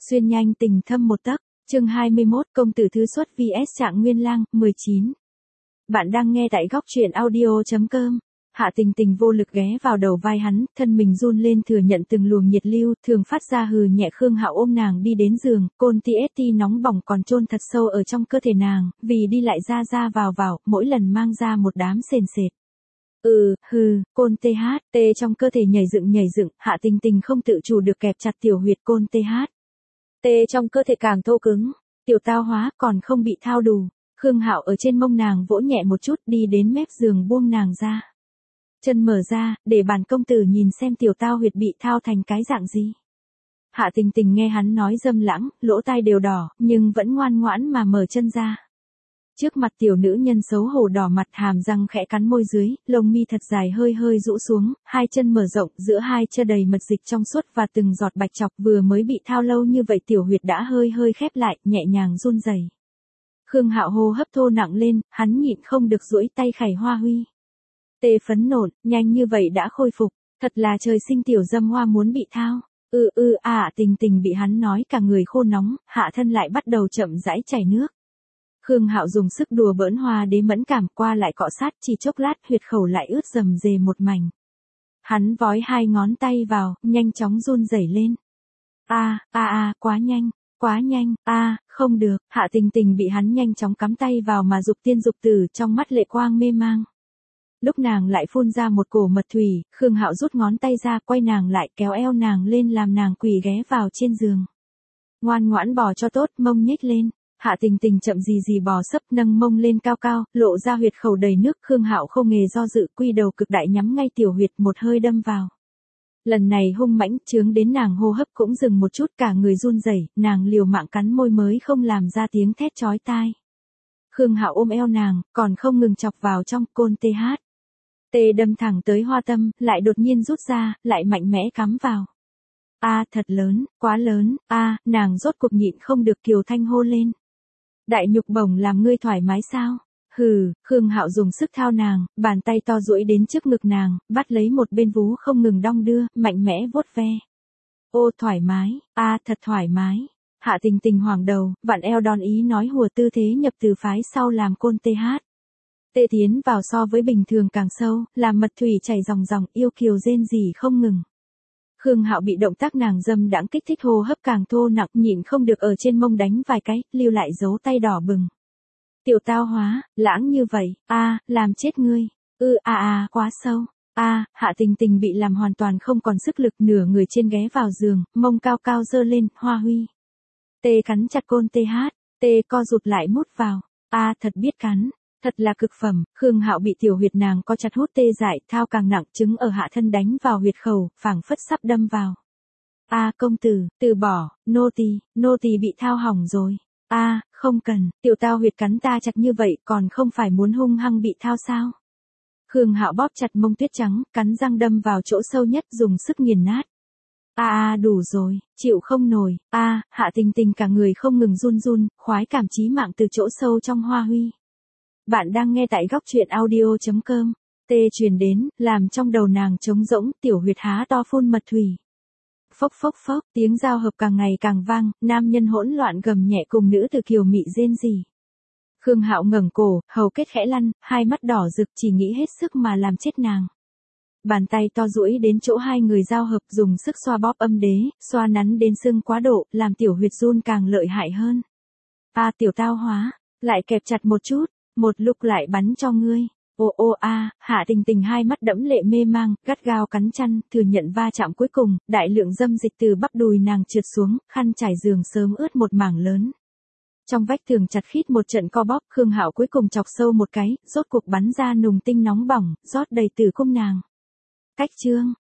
Xuyên nhanh tình thâm một tấc, chương 21, công tử thứ xuất vs Trạng Nguyên Lang, 19. Bạn đang nghe tại góc truyện audio.com. Hạ Tình Tình vô lực ghé vào đầu vai hắn, thân mình run lên thừa nhận từng luồng nhiệt lưu, thường phát ra hừ nhẹ. Khương Hạo ôm nàng đi đến giường, côn TST nóng bỏng còn chôn thật sâu ở trong cơ thể nàng, vì đi lại ra ra vào, mỗi lần mang ra một đám sền sệt. Côn THT trong cơ thể nhảy dựng, Hạ Tình Tình không tự chủ được kẹp chặt tiểu huyệt côn THT trong cơ thể càng thô cứng, tiểu tao hóa còn không bị thao đủ. Khương Hạo ở trên mông nàng vỗ nhẹ một chút, đi đến mép giường buông nàng ra. Chân mở ra, để bản công tử nhìn xem tiểu tao huyệt bị thao thành cái dạng gì. Hạ Tình Tình nghe hắn nói dâm lãng, lỗ tai đều đỏ, nhưng vẫn ngoan ngoãn mà mở chân ra. Trước mặt tiểu nữ nhân xấu hổ đỏ mặt, hàm răng khẽ cắn môi dưới, lông mi thật dài hơi rũ xuống, hai chân mở rộng, giữa hai chân đầy mật dịch trong suốt và từng giọt bạch chọc. Vừa mới bị thao lâu như vậy tiểu huyệt đã hơi khép lại, nhẹ nhàng run rẩy. Khương Hạo hô hấp thô nặng lên, hắn nhịn không được duỗi tay khải hoa huy. Tê phấn nộn, nhanh như vậy đã khôi phục, thật là trời sinh tiểu dâm hoa muốn bị thao. Tình Tình bị hắn nói cả người khô nóng, hạ thân lại bắt đầu chậm rãi chảy nước. Khương Hạo dùng sức đùa bỡn hoa đế mẫn cảm, qua lại cọ sát, chỉ chốc lát huyệt khẩu lại ướt rầm rề một mảnh. Hắn vói hai ngón tay vào, nhanh chóng run rẩy lên. Quá nhanh, không được. Hạ Tình Tình bị hắn nhanh chóng cắm tay vào mà dục tiên dục tử, trong mắt lệ quang mê mang. Lúc nàng lại phun ra một cổ mật thủy, Khương Hạo rút ngón tay ra, quay nàng lại, kéo eo nàng lên làm nàng quỳ ghé vào trên giường. Ngoan ngoãn bò cho tốt, mông nhếch lên. Hạ Tình Tình chậm gì bò sấp, nâng mông lên cao, lộ ra huyệt khẩu đầy nước. Khương Hạo không hề do dự, quy đầu cực đại nhắm ngay tiểu huyệt, một hơi đâm vào. Lần này hung mãnh, chướng đến nàng hô hấp cũng dừng một chút, cả người run rẩy, nàng liều mạng cắn môi mới không làm ra tiếng thét chói tai. Khương Hạo ôm eo nàng, còn không ngừng chọc vào trong, côn THT đâm thẳng tới hoa tâm, lại đột nhiên rút ra, lại mạnh mẽ cắm vào. Thật lớn, quá lớn, nàng rốt cuộc nhịn không được kiều thanh hô lên. Đại nhục bổng làm ngươi thoải mái sao? Khương Hạo dùng sức thao nàng, bàn tay to duỗi đến trước ngực nàng, bắt lấy một bên vú không ngừng đong đưa, mạnh mẽ vuốt ve. Ô thoải mái, thật thoải mái. Hạ Tình Tình hoảng đầu, vặn eo đón ý nói hùa, tư thế nhập từ phái sau làm côn THT tiến vào so với bình thường càng sâu, làm mật thủy chảy ròng, yêu kiều rên rỉ không ngừng. Khương Hạo bị động tác nàng dâm đãng kích thích, hô hấp càng thô nặng, nhịn không được ở trên mông đánh vài cái, lưu lại dấu tay đỏ bừng. Tiểu tao hóa, lãng như vậy, làm chết ngươi. Quá sâu. Hạ Tình Tình bị làm hoàn toàn không còn sức lực, nửa người trên ghé vào giường, mông cao giơ lên, hoa huy. Tê cắn chặt côn THT, co rụt lại mút vào. Thật biết cắn, thật là cực phẩm. Khương Hạo bị tiểu huyệt nàng co chặt hút tê dại, thao càng nặng, trứng ở hạ thân đánh vào huyệt khẩu, phảng phất sắp đâm vào. Công tử, từ bỏ, nô tỳ bị thao hỏng rồi. Không cần, tiểu tao huyệt cắn ta chặt như vậy, còn không phải muốn hung hăng bị thao sao? Khương Hạo bóp chặt mông tuyết trắng, cắn răng đâm vào chỗ sâu nhất, dùng sức nghiền nát. Đủ rồi, chịu không nổi. Hạ Tình Tình cả người không ngừng run, khoái cảm chí mạng từ chỗ sâu trong hoa huy. Bạn đang nghe tại góc truyện audio.com. Tê truyền đến, làm trong đầu nàng trống rỗng, tiểu huyệt há to phun mật thủy. Phốc, tiếng giao hợp càng ngày càng vang, nam nhân hỗn loạn gầm nhẹ cùng nữ từ kiều mị rên rỉ. Khương Hạo ngẩng cổ, hầu kết khẽ lăn, hai mắt đỏ rực, chỉ nghĩ hết sức mà làm chết nàng. Bàn tay to duỗi đến chỗ hai người giao hợp, dùng sức xoa bóp âm đế, xoa nắn đến sưng quá độ, làm tiểu huyệt run càng lợi hại hơn. Tiểu tao hóa, lại kẹp chặt một chút, một lúc lại bắn cho ngươi. Hạ Tình Tình hai mắt đẫm lệ mê mang, gắt gao cắn chăn, thừa nhận va chạm cuối cùng, đại lượng dâm dịch từ bắp đùi nàng trượt xuống, khăn trải giường sớm ướt một mảng lớn. Trong vách tường chặt khít một trận co bóp, Khương Hạo cuối cùng chọc sâu một cái, rốt cuộc bắn ra nùng tinh nóng bỏng, rót đầy tử cung nàng. Cách chương,